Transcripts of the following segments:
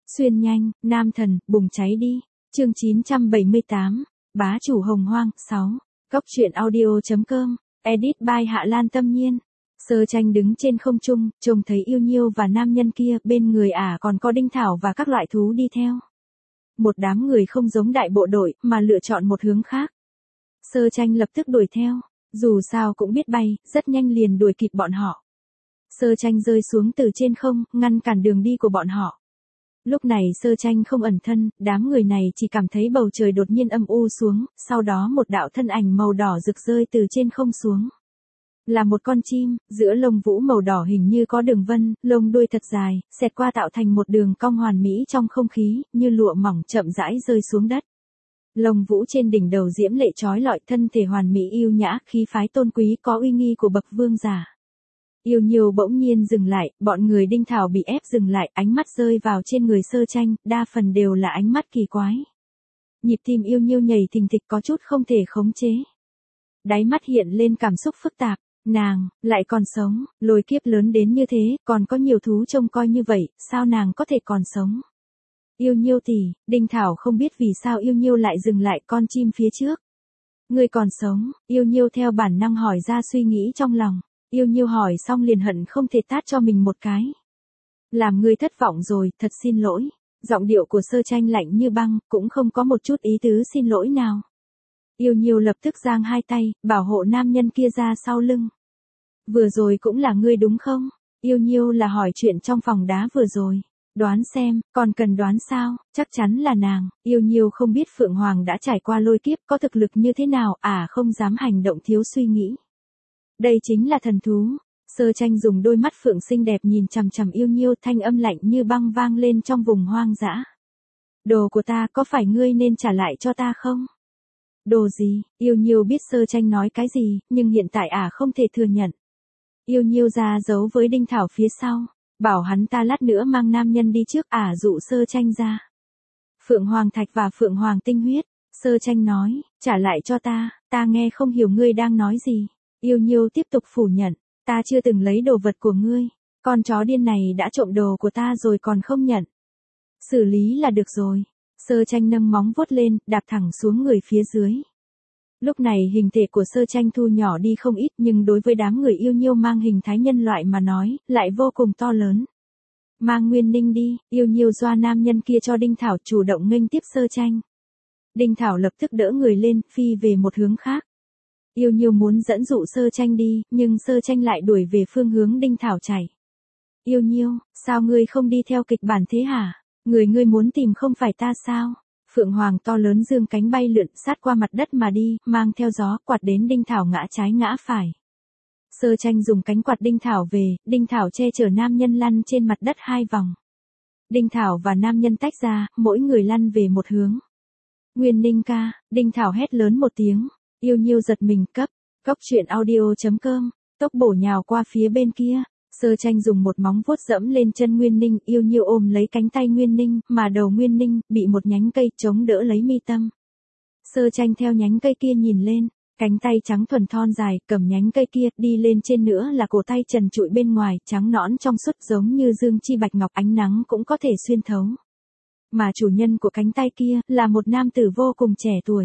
Xuyên nhanh, nam thần, bùng cháy đi. Chương 978, bá chủ hồng hoang, 6. Cốc truyện audio.com, edit by Hạ Lan Tâm Nhiên. Sơ Tranh đứng trên không trung, trông thấy Yêu Nhiêu và nam nhân kia, bên người còn có Đinh Thảo và các loại thú đi theo. Một đám người không giống đại bộ đội, mà lựa chọn một hướng khác. Sơ Tranh lập tức đuổi theo, dù sao cũng biết bay, rất nhanh liền đuổi kịp bọn họ. Sơ Tranh rơi xuống từ trên không, ngăn cản đường đi của bọn họ. Lúc này Sơ Tranh không ẩn thân, đám người này chỉ cảm thấy bầu trời đột nhiên âm u xuống, sau đó một đạo thân ảnh màu đỏ rực rơi từ trên không xuống. Là một con chim, giữa lông vũ màu đỏ hình như có đường vân, lông đuôi thật dài, xẹt qua tạo thành một đường cong hoàn mỹ trong không khí, như lụa mỏng chậm rãi rơi xuống đất. Lông vũ trên đỉnh đầu diễm lệ chói lọi, thân thể hoàn mỹ yêu nhã, khí phái tôn quý, có uy nghi của bậc vương giả. Yêu Nhiêu bỗng nhiên dừng lại, bọn người Đinh Thảo bị ép dừng lại, ánh mắt rơi vào trên người Sơ Tranh, đa phần đều là ánh mắt kỳ quái. Nhịp tim Yêu Nhiêu nhảy thình thịch có chút không thể khống chế. Đáy mắt hiện lên cảm xúc phức tạp, nàng, lại còn sống, lôi kiếp lớn đến như thế, còn có nhiều thú trông coi như vậy, sao nàng có thể còn sống? Yêu Nhiêu tỷ, Đinh Thảo không biết vì sao Yêu Nhiêu lại dừng lại con chim phía trước. Ngươi còn sống, Yêu Nhiêu theo bản năng hỏi ra suy nghĩ trong lòng. Yêu Nhiêu hỏi xong liền hận không thể tát cho mình một cái. Làm ngươi thất vọng rồi, thật xin lỗi. Giọng điệu của Sơ Tranh lạnh như băng, cũng không có một chút ý tứ xin lỗi nào. Yêu Nhiêu lập tức giang hai tay, bảo hộ nam nhân kia ra sau lưng. Vừa rồi cũng là ngươi đúng không? Yêu Nhiêu là hỏi chuyện trong phòng đá vừa rồi. Đoán xem, còn cần đoán sao, chắc chắn là nàng. Yêu Nhiêu không biết Phượng Hoàng đã trải qua lôi kiếp có thực lực như thế nào, không dám hành động thiếu suy nghĩ. Đây chính là thần thú. Sơ Tranh dùng đôi mắt phượng xinh đẹp nhìn chằm chằm Yêu Nhiêu, thanh âm lạnh như băng vang lên trong vùng hoang dã. Đồ của ta có phải ngươi nên trả lại cho ta không? Đồ gì? Yêu Nhiêu biết Sơ Tranh nói cái gì, nhưng hiện tại không thể thừa nhận. Yêu Nhiêu ra giấu với Đinh Thảo phía sau, bảo hắn ta lát nữa mang nam nhân đi trước, dụ Sơ Tranh ra. Phượng Hoàng thạch và Phượng Hoàng tinh huyết. Sơ Tranh nói, trả lại cho ta nghe không hiểu ngươi đang nói gì. Yêu Nhiêu tiếp tục phủ nhận, ta chưa từng lấy đồ vật của ngươi, con chó điên này đã trộm đồ của ta rồi còn không nhận. Xử lý là được rồi. Sơ Tranh nâng móng vuốt lên, đạp thẳng xuống người phía dưới. Lúc này hình thể của Sơ Tranh thu nhỏ đi không ít, nhưng đối với đám người Yêu Nhiêu mang hình thái nhân loại mà nói, lại vô cùng to lớn. Mang Nguyên Ninh đi. Yêu Nhiêu doa nam nhân kia cho Đinh Thảo, chủ động nghênh tiếp Sơ Tranh. Đinh Thảo lập tức đỡ người lên, phi về một hướng khác. Yêu Nhiêu muốn dẫn dụ Sơ Tranh đi, nhưng Sơ Tranh lại đuổi về phương hướng Đinh Thảo chạy. Yêu Nhiêu, sao ngươi không đi theo kịch bản thế hả? Người ngươi muốn tìm không phải ta sao? Phượng Hoàng to lớn dương cánh bay lượn sát qua mặt đất mà đi, mang theo gió, quạt đến Đinh Thảo ngã trái ngã phải. Sơ Tranh dùng cánh quạt Đinh Thảo về, Đinh Thảo che chở nam nhân lăn trên mặt đất 2 vòng. Đinh Thảo và nam nhân tách ra, mỗi người lăn về một hướng. Nguyên Ninh ca, Đinh Thảo hét lớn một tiếng. Yêu Nhiêu giật mình, cốc truyện audio.com, tốc bổ nhào qua phía bên kia. Sơ Tranh dùng một móng vuốt dẫm lên chân Nguyên Ninh, Yêu Nhiêu ôm lấy cánh tay Nguyên Ninh, mà đầu Nguyên Ninh bị một nhánh cây chống đỡ lấy mi tâm. Sơ Tranh theo nhánh cây kia nhìn lên, cánh tay trắng thuần thon dài, cầm nhánh cây kia, đi lên trên nữa là cổ tay trần trụi bên ngoài, trắng nõn trong suốt giống như dương chi bạch ngọc, ánh nắng cũng có thể xuyên thấu. Mà chủ nhân của cánh tay kia, là một nam tử vô cùng trẻ tuổi.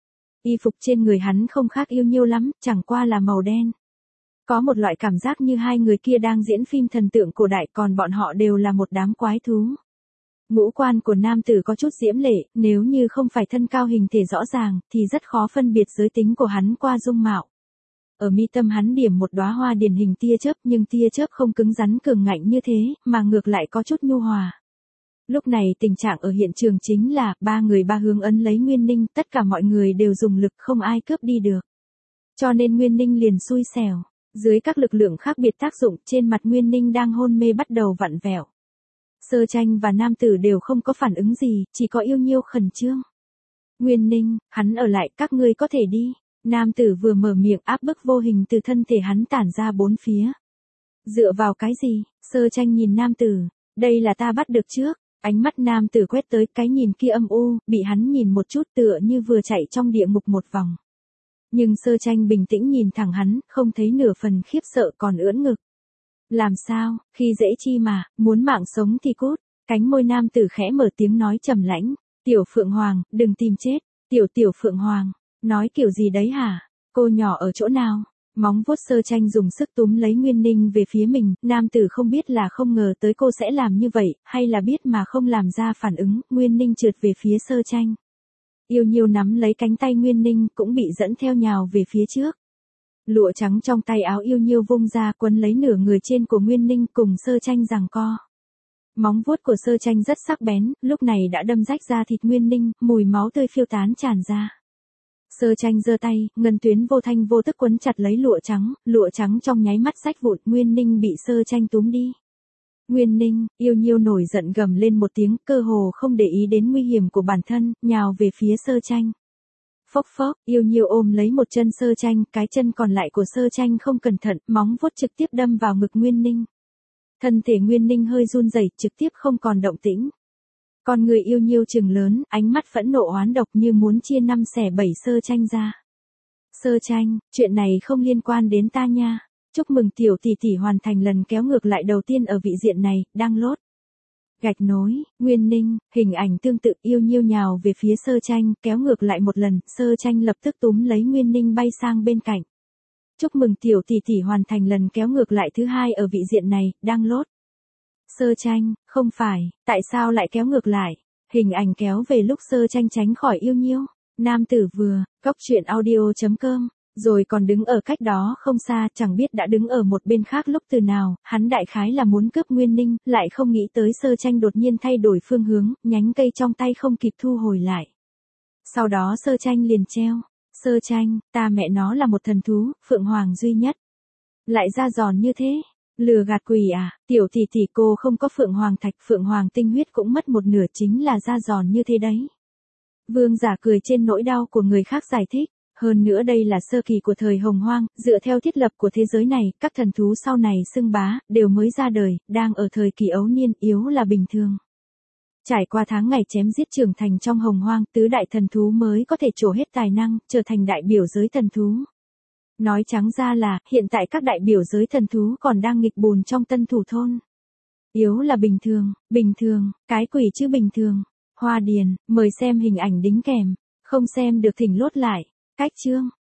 Y phục trên người hắn không khác Yêu Nhiêu lắm, chẳng qua là màu đen. Có một loại cảm giác như hai người kia đang diễn phim thần tượng cổ đại, còn bọn họ đều là một đám quái thú. Ngũ quan của nam tử có chút diễm lệ, nếu như không phải thân cao hình thể rõ ràng, thì rất khó phân biệt giới tính của hắn qua dung mạo. Ở mi tâm hắn điểm một đóa hoa điển hình tia chớp, nhưng tia chớp không cứng rắn cường ngạnh như thế, mà ngược lại có chút nhu hòa. Lúc này tình trạng ở hiện trường chính là, 3 người 3 hướng ấn lấy Nguyên Ninh, tất cả mọi người đều dùng lực, không ai cướp đi được. Cho nên Nguyên Ninh liền xui xẻo. Dưới các lực lượng khác biệt tác dụng, trên mặt Nguyên Ninh đang hôn mê bắt đầu vặn vẹo. Sơ Tranh và nam tử đều không có phản ứng gì, chỉ có Yêu Nhiêu khẩn trương. Nguyên Ninh, hắn ở lại, các ngươi có thể đi. Nam tử vừa mở miệng, áp bức vô hình từ thân thể hắn tản ra bốn phía. Dựa vào cái gì? Sơ Tranh nhìn nam tử, đây là ta bắt được trước. Ánh mắt nam tử quét tới, cái nhìn kia âm u, bị hắn nhìn một chút tựa như vừa chạy trong địa ngục một vòng. Nhưng Sơ Tranh bình tĩnh nhìn thẳng hắn, không thấy nửa phần khiếp sợ, còn ưỡn ngực. Làm sao, khi dễ chi mà, muốn mạng sống thì cút. Cánh môi nam tử khẽ mở tiếng nói trầm lãnh, tiểu Phượng Hoàng, đừng tìm chết, tiểu Phượng Hoàng, nói kiểu gì đấy hả, cô nhỏ ở chỗ nào? Móng vuốt Sơ Tranh dùng sức túm lấy Nguyên Ninh về phía mình, nam tử không biết là không ngờ tới cô sẽ làm như vậy, hay là biết mà không làm ra phản ứng, Nguyên Ninh trượt về phía Sơ Tranh. Yêu Nhiêu nắm lấy cánh tay Nguyên Ninh cũng bị dẫn theo nhào về phía trước. Lụa trắng trong tay áo Yêu Nhiêu vung ra quấn lấy nửa người trên của Nguyên Ninh cùng Sơ Tranh giằng co. Móng vuốt của Sơ Tranh rất sắc bén, lúc này đã đâm rách da thịt Nguyên Ninh, mùi máu tươi phiêu tán tràn ra. Sơ Tranh giơ tay, ngân tuyến vô thanh vô tức quấn chặt lấy lụa trắng trong nháy mắt rách vụn, Nguyên Ninh bị Sơ Tranh túm đi. Nguyên Ninh, Yêu Nhiêu nổi giận gầm lên một tiếng, cơ hồ không để ý đến nguy hiểm của bản thân, nhào về phía Sơ Tranh. Phốc phốc, Yêu Nhiêu ôm lấy một chân Sơ Tranh, cái chân còn lại của Sơ Tranh không cẩn thận, móng vuốt trực tiếp đâm vào ngực Nguyên Ninh. Thân thể Nguyên Ninh hơi run rẩy, trực tiếp không còn động tĩnh. Con người Yêu Nhiêu trừng lớn, ánh mắt phẫn nộ oán độc như muốn chia năm xẻ bảy Sơ Tranh ra. Sơ Tranh, chuyện này không liên quan đến ta nha. Chúc mừng tiểu tỷ tỷ hoàn thành lần kéo ngược lại đầu tiên ở vị diện này, đang lốt. Gạch nối, Nguyên Ninh, hình ảnh tương tự Yêu Nhiêu nhào về phía Sơ Tranh, kéo ngược lại một lần, Sơ Tranh lập tức túm lấy Nguyên Ninh bay sang bên cạnh. Chúc mừng tiểu tỷ tỷ hoàn thành lần kéo ngược lại thứ hai ở vị diện này, đang lốt. Sơ Tranh, không phải, tại sao lại kéo ngược lại? Hình ảnh kéo về lúc Sơ Tranh tránh khỏi Yêu Nhiêu. Nam tử vừa, góc truyện audio.com, rồi còn đứng ở cách đó không xa, chẳng biết đã đứng ở một bên khác lúc từ nào, hắn đại khái là muốn cướp Nguyên Ninh, lại không nghĩ tới Sơ Tranh đột nhiên thay đổi phương hướng, nhánh cây trong tay không kịp thu hồi lại. Sau đó Sơ Tranh liền treo. Sơ Tranh, ta mẹ nó là một thần thú, Phượng Hoàng duy nhất. Lại ra giòn như thế. Lừa gạt quỷ à, tiểu tỷ tỷ cô không có Phượng Hoàng thạch, Phượng Hoàng tinh huyết cũng mất một nửa chính là ra giòn như thế đấy. Vương giả cười trên nỗi đau của người khác giải thích. Hơn nữa đây là sơ kỳ của thời Hồng Hoang, dựa theo thiết lập của thế giới này, các thần thú sau này xưng bá, đều mới ra đời, đang ở thời kỳ ấu niên, yếu là bình thường. Trải qua tháng ngày chém giết trưởng thành trong Hồng Hoang, tứ đại thần thú mới có thể trổ hết tài năng, trở thành đại biểu giới thần thú. Nói trắng ra là, hiện tại các đại biểu giới thần thú còn đang nghịch bùn trong Tân Thủ Thôn. Yếu là bình thường, cái quỷ chứ bình thường. Hoa Điền, mời xem hình ảnh đính kèm, không xem được thỉnh lốt lại. Cách chương.